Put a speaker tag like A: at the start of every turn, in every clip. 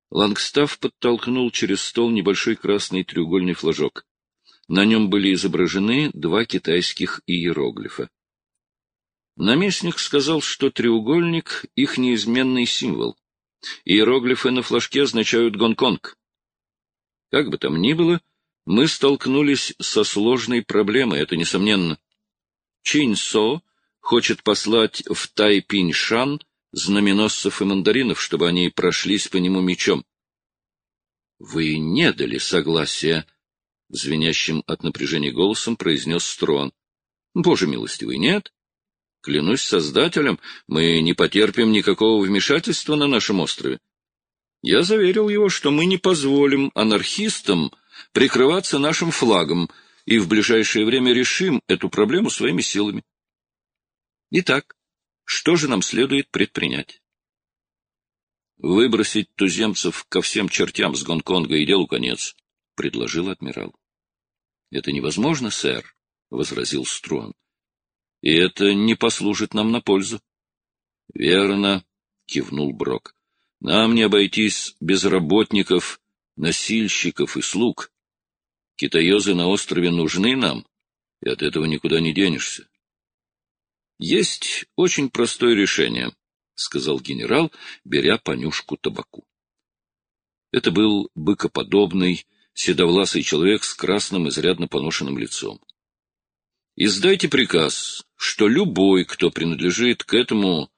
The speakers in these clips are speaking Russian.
A: Лангстаф подтолкнул через стол небольшой красный треугольный флажок. На нем были изображены два китайских иероглифа. Наместник сказал, что треугольник — их неизменный символ. Иероглифы на флажке означают Гонконг. Как бы там ни было, мы столкнулись со сложной проблемой, это несомненно. Чинь-Со хочет послать в Тайпинь-Шан знаменосцев и мандаринов, чтобы они прошлись по нему мечом. — Вы не дали согласия, — звенящим от напряжения голосом произнес Струан. — Боже милостивый, нет. Клянусь Создателем, мы не потерпим никакого вмешательства на нашем острове. Я заверил его, что мы не позволим анархистам прикрываться нашим флагом и в ближайшее время решим эту проблему своими силами. Итак, что же нам следует предпринять? Выбросить туземцев ко всем чертям с Гонконга и делу конец, — предложил адмирал. — Это невозможно, сэр, — возразил Струан. — И это не послужит нам на пользу. — Верно, — кивнул Брок. — Нам не обойтись без работников, носильщиков и слуг. Китаёзы на острове нужны нам, и от этого никуда не денешься. — Есть очень простое решение, — сказал генерал, беря понюшку табаку. Это был быкоподобный, седовласый человек с красным, изрядно поношенным лицом. Издайте приказ, что любой, кто принадлежит к этому,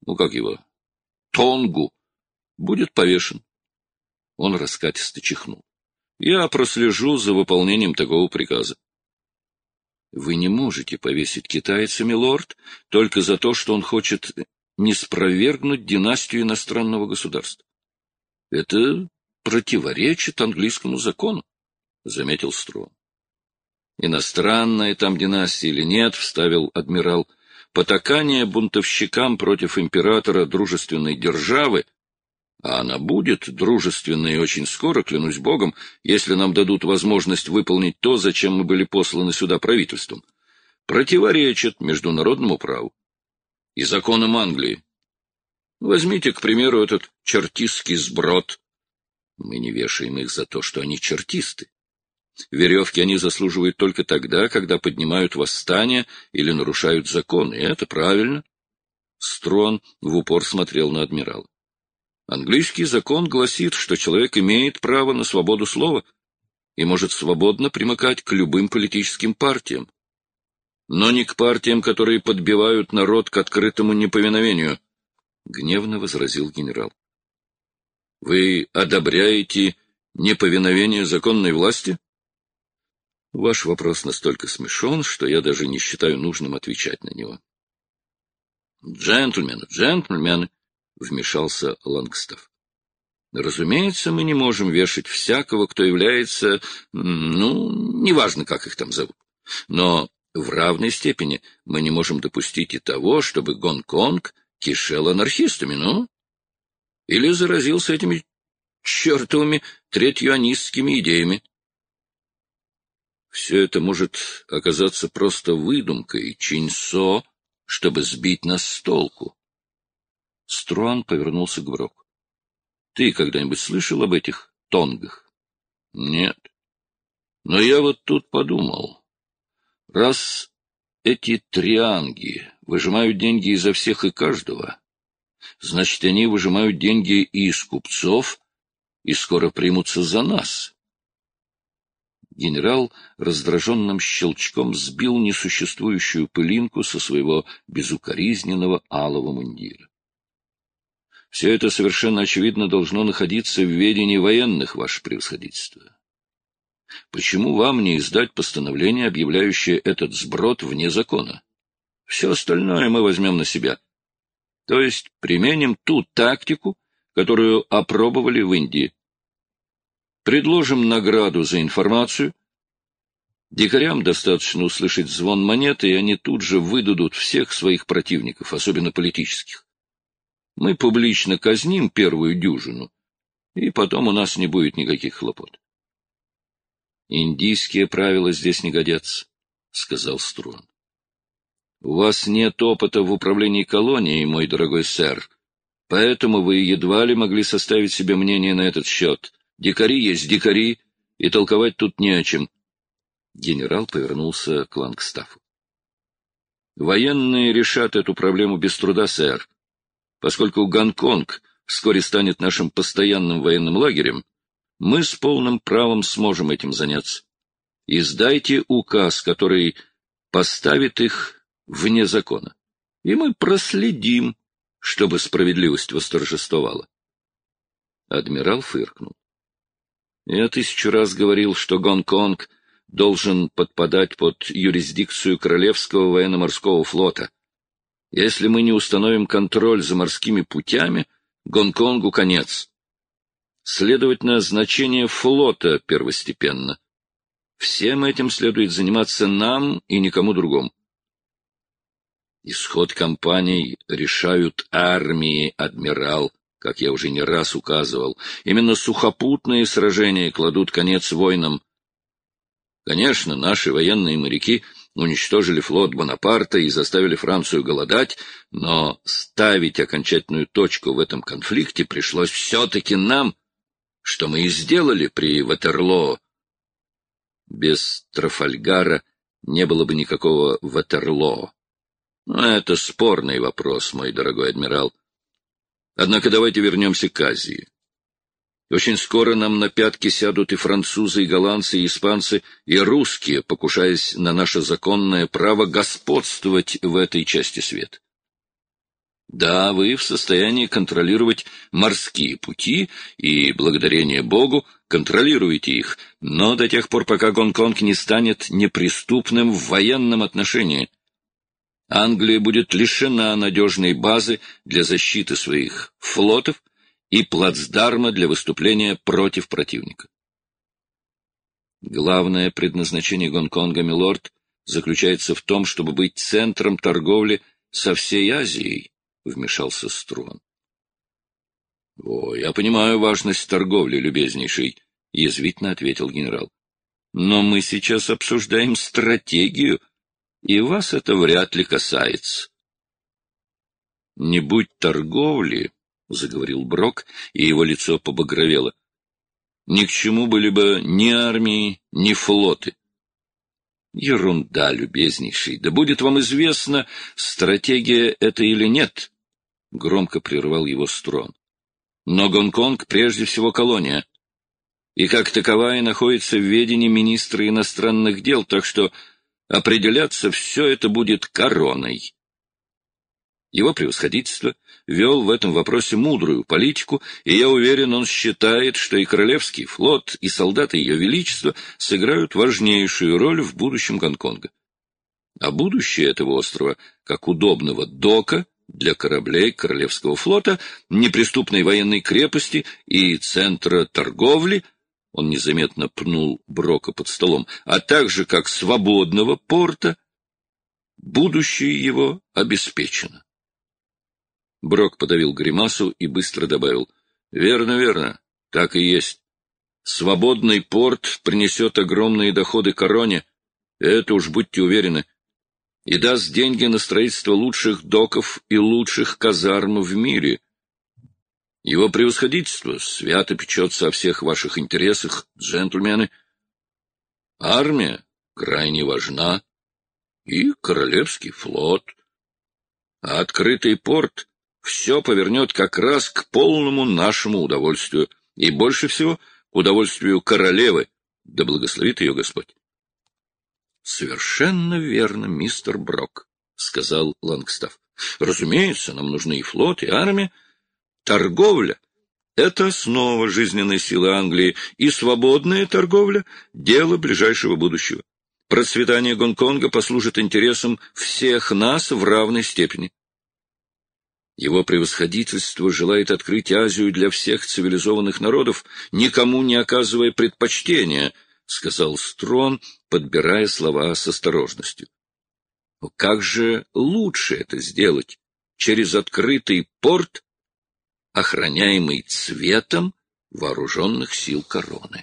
A: Тонгу, будет повешен. Он раскатисто чихнул. Я прослежу за выполнением такого приказа. Вы не можете повесить китайца, милорд, только за то, что он хочет ниспровергнуть династию иностранного государства. Это противоречит английскому закону, — заметил Струан. Иностранная там династия или нет, — вставил адмирал, — потакание бунтовщикам против императора дружественной державы, а она будет дружественной очень скоро, клянусь богом, если нам дадут возможность выполнить то, зачем мы были посланы сюда правительством, противоречит международному праву и законам Англии. Возьмите, к примеру, этот чертистский сброд. Мы не вешаем их за то, что они чертисты. Веревки они заслуживают только тогда, когда поднимают восстание или нарушают законы, и это правильно. Строн в упор смотрел на адмирала. Английский закон гласит, что человек имеет право на свободу слова и может свободно примыкать к любым политическим партиям, но не к партиям, которые подбивают народ к открытому неповиновению, — гневно возразил генерал. — Вы одобряете неповиновение законной власти? — Ваш вопрос настолько смешон, что я даже не считаю нужным отвечать на него. — Джентльмены, — вмешался Лангстаф. — Разумеется, мы не можем вешать всякого, кто является, неважно, как их там зовут. Но в равной степени мы не можем допустить и того, чтобы Гонконг кишел анархистами, или заразился этими чертовыми третьюанистскими идеями. Все это может оказаться просто выдумкой Чинь-Со, чтобы сбить нас с толку. Струан повернулся к Броку. — Ты когда-нибудь слышал об этих тонгах? — Нет. Но я вот тут подумал. Раз эти трианги выжимают деньги изо всех и каждого, значит, они выжимают деньги и из купцов, и скоро примутся за нас. Генерал раздраженным щелчком сбил несуществующую пылинку со своего безукоризненного алого мундира. Все это совершенно очевидно должно находиться в ведении военных, ваше превосходительство. Почему вам не издать постановление, объявляющее этот сброд вне закона? Все остальное мы возьмем на себя. То есть применим ту тактику, которую опробовали в Индии. Предложим награду за информацию. Дикарям достаточно услышать звон монеты, и они тут же выдадут всех своих противников, особенно политических. Мы публично казним первую дюжину, и потом у нас не будет никаких хлопот. — Индийские правила здесь не годятся, — сказал Струан. — У вас нет опыта в управлении колонией, мой дорогой сэр. Поэтому вы едва ли могли составить себе мнение на этот счет. Дикари есть дикари, и толковать тут не о чем. Генерал повернулся к Лангстаффу. Военные решат эту проблему без труда, сэр. Поскольку Гонконг вскоре станет нашим постоянным военным лагерем, мы с полным правом сможем этим заняться. Издайте указ, который поставит их вне закона, и мы проследим, чтобы справедливость восторжествовала. Адмирал фыркнул. Я 1000 раз говорил, что Гонконг должен подпадать под юрисдикцию Королевского военно-морского флота. Если мы не установим контроль за морскими путями, Гонконгу конец. Следовательно, значение флота первостепенно. Всем этим следует заниматься нам и никому другому. Исход кампаний решают армии, адмирал, как я уже не раз указывал. Именно сухопутные сражения кладут конец войнам. Конечно, наши военные моряки уничтожили флот Бонапарта и заставили Францию голодать, но ставить окончательную точку в этом конфликте пришлось все-таки нам, что мы и сделали при Ватерлоо. Без Трафальгара не было бы никакого Ватерлоо. Но это спорный вопрос, мой дорогой адмирал. Однако давайте вернемся к Азии. Очень скоро нам на пятки сядут и французы, и голландцы, и испанцы, и русские, покушаясь на наше законное право господствовать в этой части света. Да, вы в состоянии контролировать морские пути, и, благодарение Богу, контролируете их, но до тех пор, пока Гонконг не станет неприступным в военном отношении, Англия будет лишена надежной базы для защиты своих флотов и плацдарма для выступления против противника. Главное предназначение Гонконга, милорд, заключается в том, чтобы быть центром торговли со всей Азией, — вмешался Строн. — О, я понимаю важность торговли, любезнейший, — язвительно ответил генерал. — Но мы сейчас обсуждаем стратегию, и вас это вряд ли касается. — Не будь торговли, — заговорил Брок, и его лицо побагровело, — ни к чему были бы ни армии, ни флоты. — Ерунда, любезнейший, да будет вам известно, стратегия это или нет, — громко прервал его Строн. — Но Гонконг прежде всего колония, и как таковая находится в ведении министра иностранных дел, так что определяться все это будет короной. Его превосходительство вел в этом вопросе мудрую политику, и я уверен, он считает, что и Королевский флот, и солдаты Ее Величества сыграют важнейшую роль в будущем Гонконга. А будущее этого острова, как удобного дока для кораблей Королевского флота, неприступной военной крепости и центра торговли, он незаметно пнул Брока под столом, а также как свободного порта, будущее его обеспечено. Брок подавил гримасу и быстро добавил: — Верно, верно, так и есть. Свободный порт принесет огромные доходы короне, это уж будьте уверены, и даст деньги на строительство лучших доков и лучших казарм в мире. Его превосходительство свято печется о всех ваших интересах, джентльмены. Армия крайне важна, и Королевский флот. А открытый порт все повернет как раз к полному нашему удовольствию, и больше всего к удовольствию королевы, да благословит ее Господь. — Совершенно верно, мистер Брок, — сказал Лангстафф. — Разумеется, нам нужны и флот, и армия. Торговля — это основа жизненной силы Англии, и свободная торговля — дело ближайшего будущего. Процветание Гонконга послужит интересам всех нас в равной степени. Его превосходительство желает открыть Азию для всех цивилизованных народов, никому не оказывая предпочтения, — сказал Строн, подбирая слова с осторожностью. Но как же лучше это сделать? Через открытый порт, охраняемый цветом вооруженных сил короны.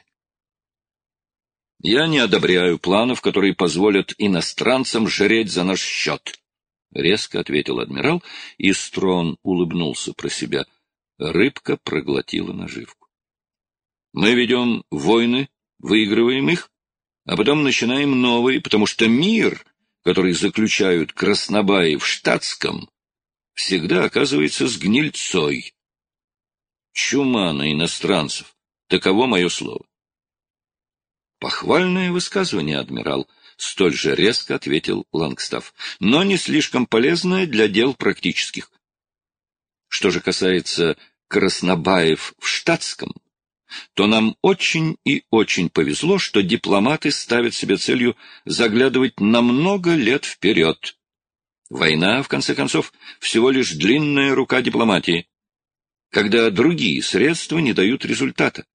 A: Я не одобряю планов, которые позволят иностранцам жреть за наш счет. — резко ответил адмирал, и Строн улыбнулся про себя. Рыбка проглотила наживку. — Мы ведем войны, выигрываем их, а потом начинаем новые, потому что мир, который заключают краснобаи в штатском, всегда оказывается с гнильцой. Чума на иностранцев. Таково мое слово. — Похвальное высказывание, адмирал, — столь же резко ответил Лангстаф, — но не слишком полезное для дел практических. Что же касается краснобаев в штатском, то нам очень и очень повезло, что дипломаты ставят себе целью заглядывать на много лет вперед. Война, в конце концов, всего лишь длинная рука дипломатии, когда другие средства не дают результата.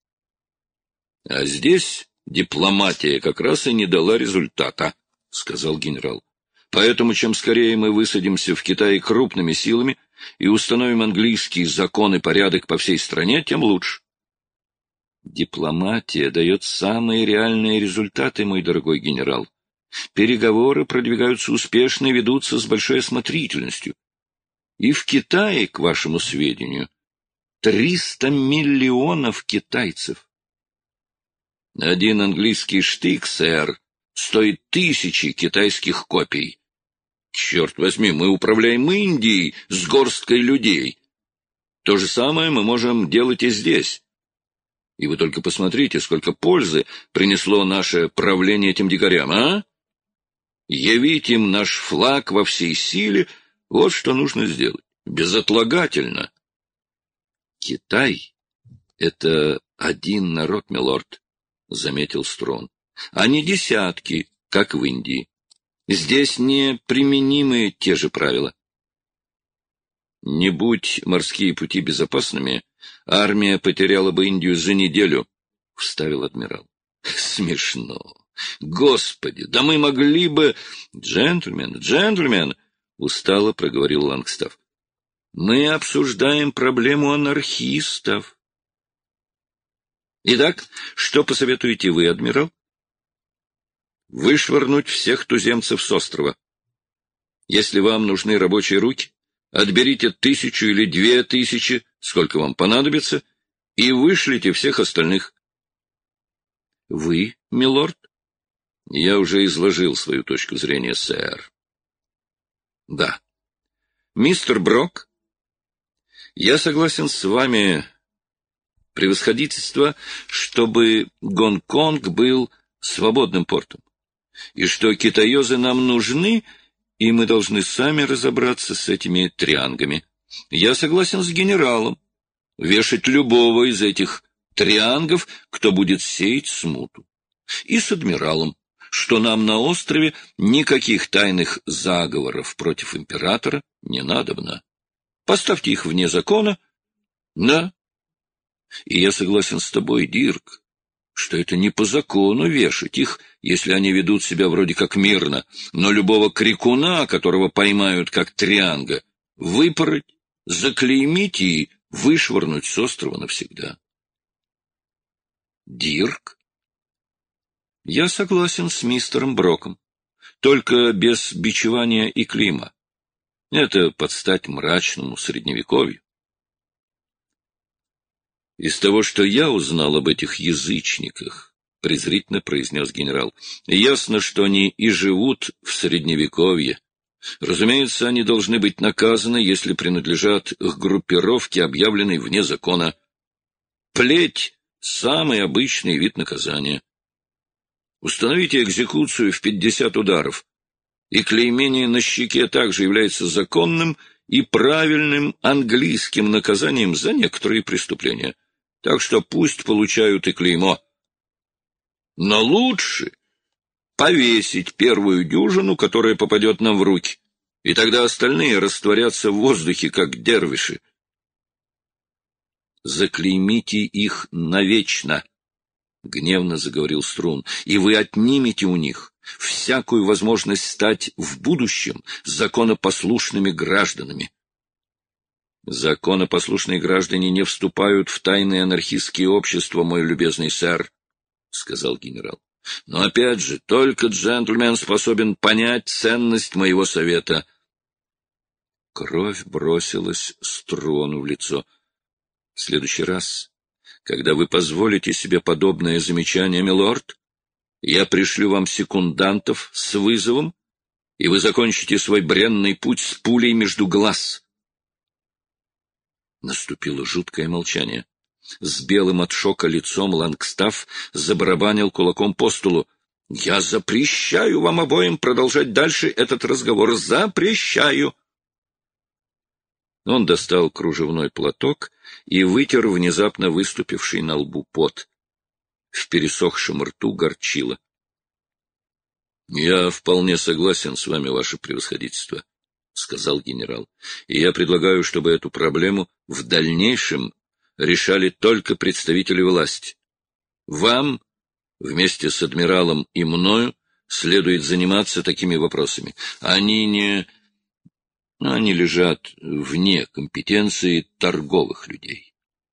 A: А здесь дипломатия как раз и не дала результата, — сказал генерал. Поэтому чем скорее мы высадимся в Китае крупными силами и установим английский закон и порядок по всей стране, тем лучше. Дипломатия дает самые реальные результаты, мой дорогой генерал. Переговоры продвигаются успешно и ведутся с большой осмотрительностью. И в Китае, к вашему сведению, 300 миллионов китайцев. Один английский штык, сэр, стоит 1000 китайских копий. Черт возьми, мы управляем Индией с горсткой людей. То же самое мы можем делать и здесь. И вы только посмотрите, сколько пользы принесло наше правление этим дикарям, а? Явить им наш флаг во всей силе — вот что нужно сделать. Безотлагательно. Китай — это один народ, милорд, — заметил Строн, — а не десятки, как в Индии. Здесь не применимы те же правила. Не будь морские пути безопасными, армия потеряла бы Индию за неделю, — вставил адмирал. Смешно. Господи, да мы могли бы... Джентльмен, — устало проговорил Лангстаф. Мы обсуждаем проблему анархистов. Итак, что посоветуете вы, адмирал? Вышвырнуть всех туземцев с острова. Если вам нужны рабочие руки, отберите 1000 или 2000, сколько вам понадобится, и вышлите всех остальных. Вы, милорд? Я уже изложил свою точку зрения, сэр. Да. Мистер Брок, я согласен с вами, превосходительство, чтобы Гонконг был свободным портом, и что китаёзы нам нужны, и мы должны сами разобраться с этими триангами. Я согласен с генералом вешать любого из этих триангов, кто будет сеять смуту. И с адмиралом, что нам на острове никаких тайных заговоров против императора не надобно. Поставьте их вне закона. Да. И я согласен с тобой, Дирк, что это не по закону вешать их, если они ведут себя вроде как мирно, но любого крикуна, которого поймают как трианга, выпороть, заклеймить и вышвырнуть с острова навсегда. Дирк? Я согласен с мистером Броком, только без бичевания и клейма. Это под стать мрачному средневековью. Из того, что я узнал об этих язычниках, презрительно произнес генерал, ясно, что они и живут в средневековье. Разумеется, они должны быть наказаны, если принадлежат к группировке, объявленной вне закона. Плеть — самый обычный вид наказания. Установите экзекуцию в 50 ударов, и клеймение на щеке также является законным и правильным английским наказанием за некоторые преступления. Так что пусть получают и клеймо. Но лучше повесить первую дюжину, которая попадет нам в руки, и тогда остальные растворятся в воздухе, как дервиши. Заклеймите их навечно, — гневно заговорил Струн, — и вы отнимете у них всякую возможность стать в будущем законопослушными гражданами. Законопослушные граждане не вступают в тайные анархистские общества, мой любезный сэр, — сказал генерал. Но опять же, только джентльмен способен понять ценность моего совета. Кровь бросилась Струану в лицо. — В следующий раз, когда вы позволите себе подобное замечание, милорд, я пришлю вам секундантов с вызовом, и вы закончите свой бренный путь с пулей между глаз. Наступило жуткое молчание. С белым от шока лицом Лангстаф забарабанил кулаком по столу. — Я запрещаю вам обоим продолжать дальше этот разговор. Запрещаю! Он достал кружевной платок и вытер внезапно выступивший на лбу пот. В пересохшем рту горчило. — Я вполне согласен с вами, ваше превосходительство, — сказал генерал, — и я предлагаю, чтобы эту проблему в дальнейшем решали только представители власти. Вам, вместе с адмиралом и мною, следует заниматься такими вопросами. Они лежат вне компетенции торговых людей.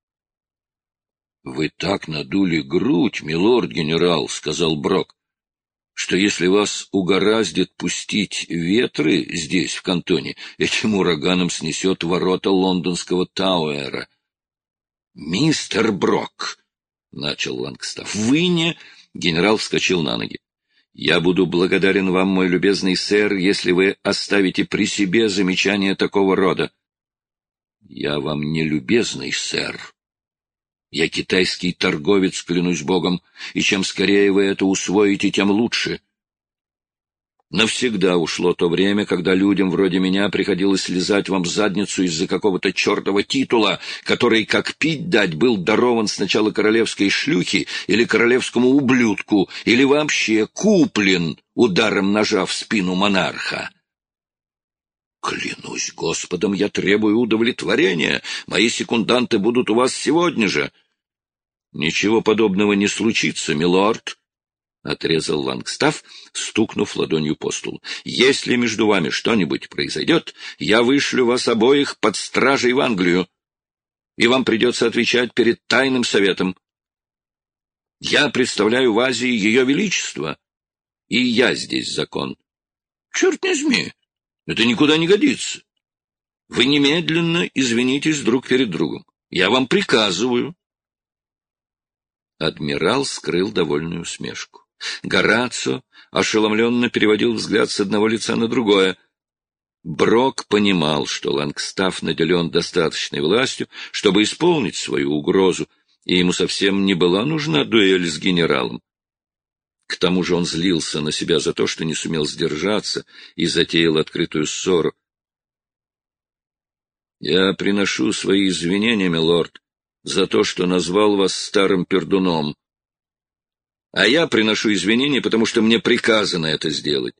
A: — Вы так надули грудь, милорд-генерал, — сказал Брок, — что если вас угораздит пустить ветры здесь, в кантоне, этим ураганом снесет ворота лондонского Тауэра. — Мистер Брок, — начал Лангстаф, — вы не... Генерал вскочил на ноги. — Я буду благодарен вам, мой любезный сэр, если вы оставите при себе замечания такого рода. — Я вам не любезный, сэр. Я китайский торговец, клянусь богом, и чем скорее вы это усвоите, тем лучше. Навсегда ушло то время, когда людям вроде меня приходилось лизать вам задницу из-за какого-то чертова титула, который, как пить дать, был дарован сначала королевской шлюхе или королевскому ублюдку, или вообще куплен ударом ножа в спину монарха. Клянусь Господом, я требую удовлетворения. Мои секунданты будут у вас сегодня же. Ничего подобного не случится, милорд, — отрезал Лангстаф, стукнув ладонью по столу. — Если между вами что-нибудь произойдет, я вышлю вас обоих под стражей в Англию, и вам придется отвечать перед тайным советом. Я представляю в Азии Ее Величество, и я здесь закон. Черт возьми, это никуда не годится. Вы немедленно извинитесь друг перед другом. Я вам приказываю. Адмирал скрыл довольную усмешку. Горацио ошеломленно переводил взгляд с одного лица на другое. Брок понимал, что Лангстаф наделен достаточной властью, чтобы исполнить свою угрозу, и ему совсем не была нужна дуэль с генералом. К тому же он злился на себя за то, что не сумел сдержаться и затеял открытую ссору. — Я приношу свои извинения, милорд, за то, что назвал вас старым пердуном. А я приношу извинения, потому что мне приказано это сделать.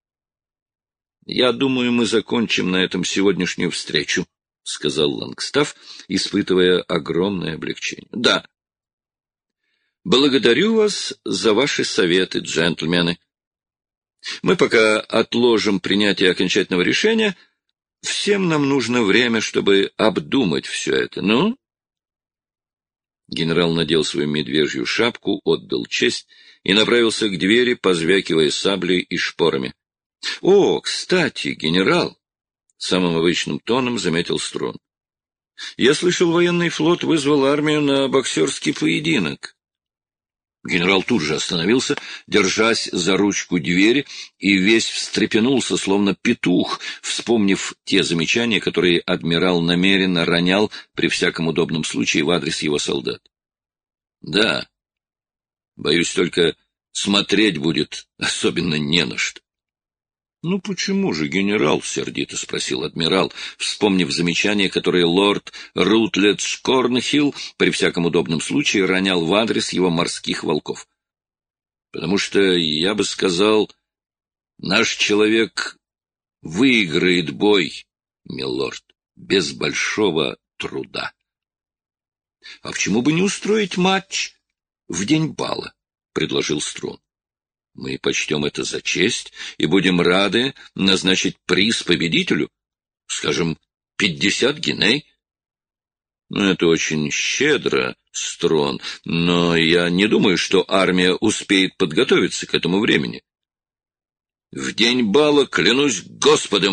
A: Я думаю, мы закончим на этом сегодняшнюю встречу, — сказал Лангстаф, испытывая огромное облегчение. — Да. Благодарю вас за ваши советы, джентльмены. Мы пока отложим принятие окончательного решения. Всем нам нужно время, чтобы обдумать все это. Ну? Генерал надел свою медвежью шапку, отдал честь и направился к двери, позвякивая саблей и шпорами. — О, кстати, генерал! — самым обычным тоном заметил Струн. — Я слышал, военный флот вызвал армию на боксерский поединок. Генерал тут же остановился, держась за ручку двери, и весь встрепенулся, словно петух, вспомнив те замечания, которые адмирал намеренно ронял при всяком удобном случае в адрес его солдат. — Да. Боюсь, только смотреть будет особенно не на что. — Ну почему же, генерал? — сердито спросил адмирал, вспомнив замечание, которое лорд Рутледж Корнхилл при всяком удобном случае ронял в адрес его морских волков. — Потому что, я бы сказал, наш человек выиграет бой, милорд, без большого труда. — А почему бы не устроить матч в день бала? — предложил Струн. Мы почтем это за честь и будем рады назначить приз победителю, скажем, 50 гиней. Ну, это очень щедро, Струн, но я не думаю, что армия успеет подготовиться к этому времени. В день бала, клянусь Господом,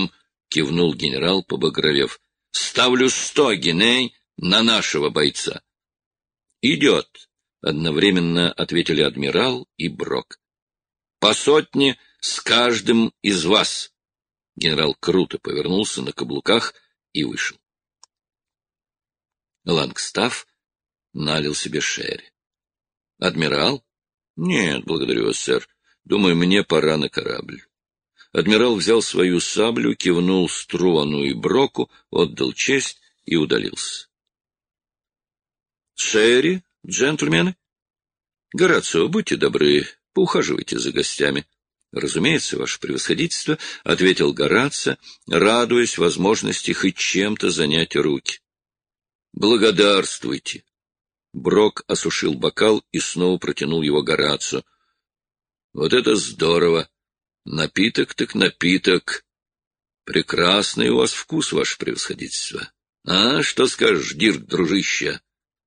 A: — кивнул генерал, побагровев. — Ставлю 100 гиней на нашего бойца. — Идет, — одновременно ответили адмирал и Брок. — По 100 с каждым из вас. Генерал круто повернулся на каблуках и вышел. Лангстафф налил себе шерри. — Адмирал? — Нет, благодарю вас, сэр. Думаю, мне пора на корабль. Адмирал взял свою саблю, кивнул Струану и Броку, отдал честь и удалился. — Шерри, джентльмены? — Горацио, будьте добры, поухаживайте за гостями. — Разумеется, ваше превосходительство, — ответил Горацио, радуясь возможности хоть чем-то занять руки. — Благодарствуйте. Брок осушил бокал и снова протянул его Горацио. — Вот это здорово! Напиток так напиток. Прекрасный у вас вкус, ваше превосходительство. А, что скажешь, Дирк, дружище?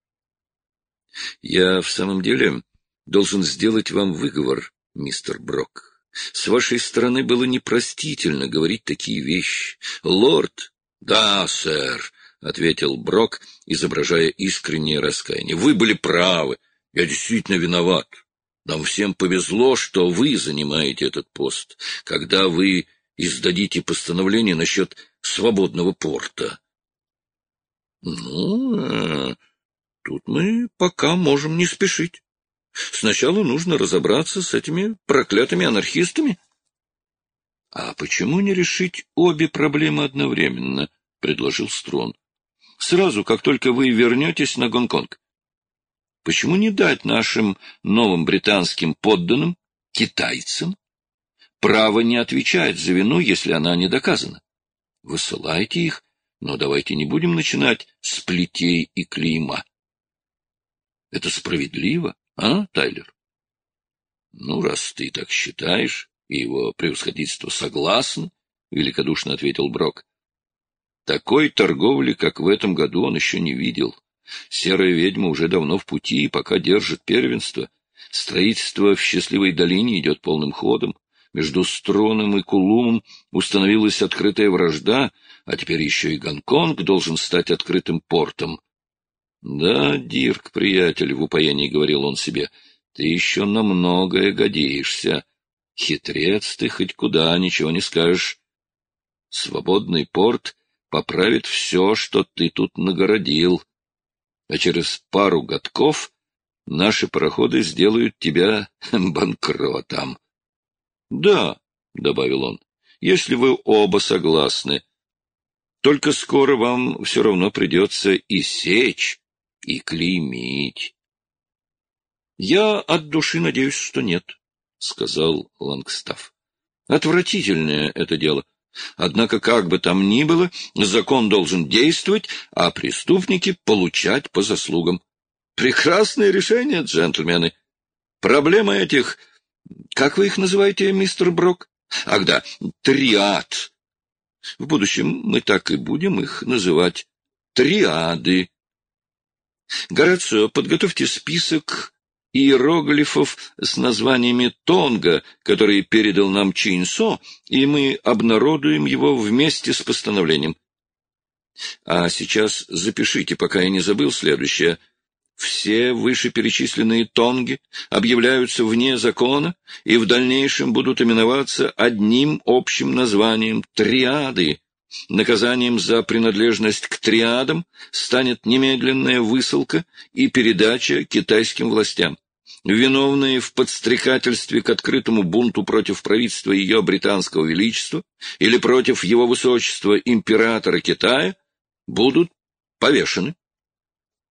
A: — Я в самом деле должен сделать вам выговор, мистер Брок. С вашей стороны было непростительно говорить такие вещи. Лорд... — Да, сэр, — ответил Брок, изображая искреннее раскаяние. — Вы были правы. Я действительно виноват. Нам всем повезло, что вы занимаете этот пост, когда вы издадите постановление насчет свободного порта. Ну, тут мы пока можем не спешить. Сначала нужно разобраться с этими проклятыми анархистами. — А почему не решить обе проблемы одновременно? — предложил Строн. — Сразу, как только вы вернетесь на Гонконг. Почему не дать нашим новым британским подданным, китайцам, право не отвечать за вину, если она не доказана? Высылайте их, но давайте не будем начинать с плетей и клейма. Это справедливо, а, Тайлер? Ну, раз ты так считаешь, и его превосходительство согласно, — великодушно ответил Брок. Такой торговли, как в этом году, он еще не видел. Серая ведьма уже давно в пути и пока держит первенство. Строительство в Счастливой долине идет полным ходом. Между Строном и Кулумом установилась открытая вражда, а теперь еще и Гонконг должен стать открытым портом. — Да, Дирк, приятель, — в упоении говорил он себе, — ты еще на многое годишься. Хитрец ты, хоть куда, ничего не скажешь. Свободный порт поправит все, что ты тут нагородил. А через пару годков наши пароходы сделают тебя банкротом. — Да, — добавил он, — если вы оба согласны. Только скоро вам все равно придется и сечь, и клеймить. — Я от души надеюсь, что нет, — сказал Лангстафф. — Отвратительное это дело. Однако, как бы там ни было, закон должен действовать, а преступники получать по заслугам. Прекрасное решение, джентльмены. Проблема этих... Как вы их называете, мистер Брок? Ах да, триад. В будущем мы так и будем их называть. Триады. Горацио, подготовьте список иероглифов с названиями Тонга, которые передал нам Чинсо, и мы обнародуем его вместе с постановлением. А сейчас запишите, пока я не забыл, следующее. Все вышеперечисленные тонги объявляются вне закона и в дальнейшем будут именоваться одним общим названием — триады. Наказанием за принадлежность к триадам станет немедленная высылка и передача китайским властям. Виновные в подстрекательстве к открытому бунту против правительства Ее Британского Величества или против Его Высочества Императора Китая будут повешены.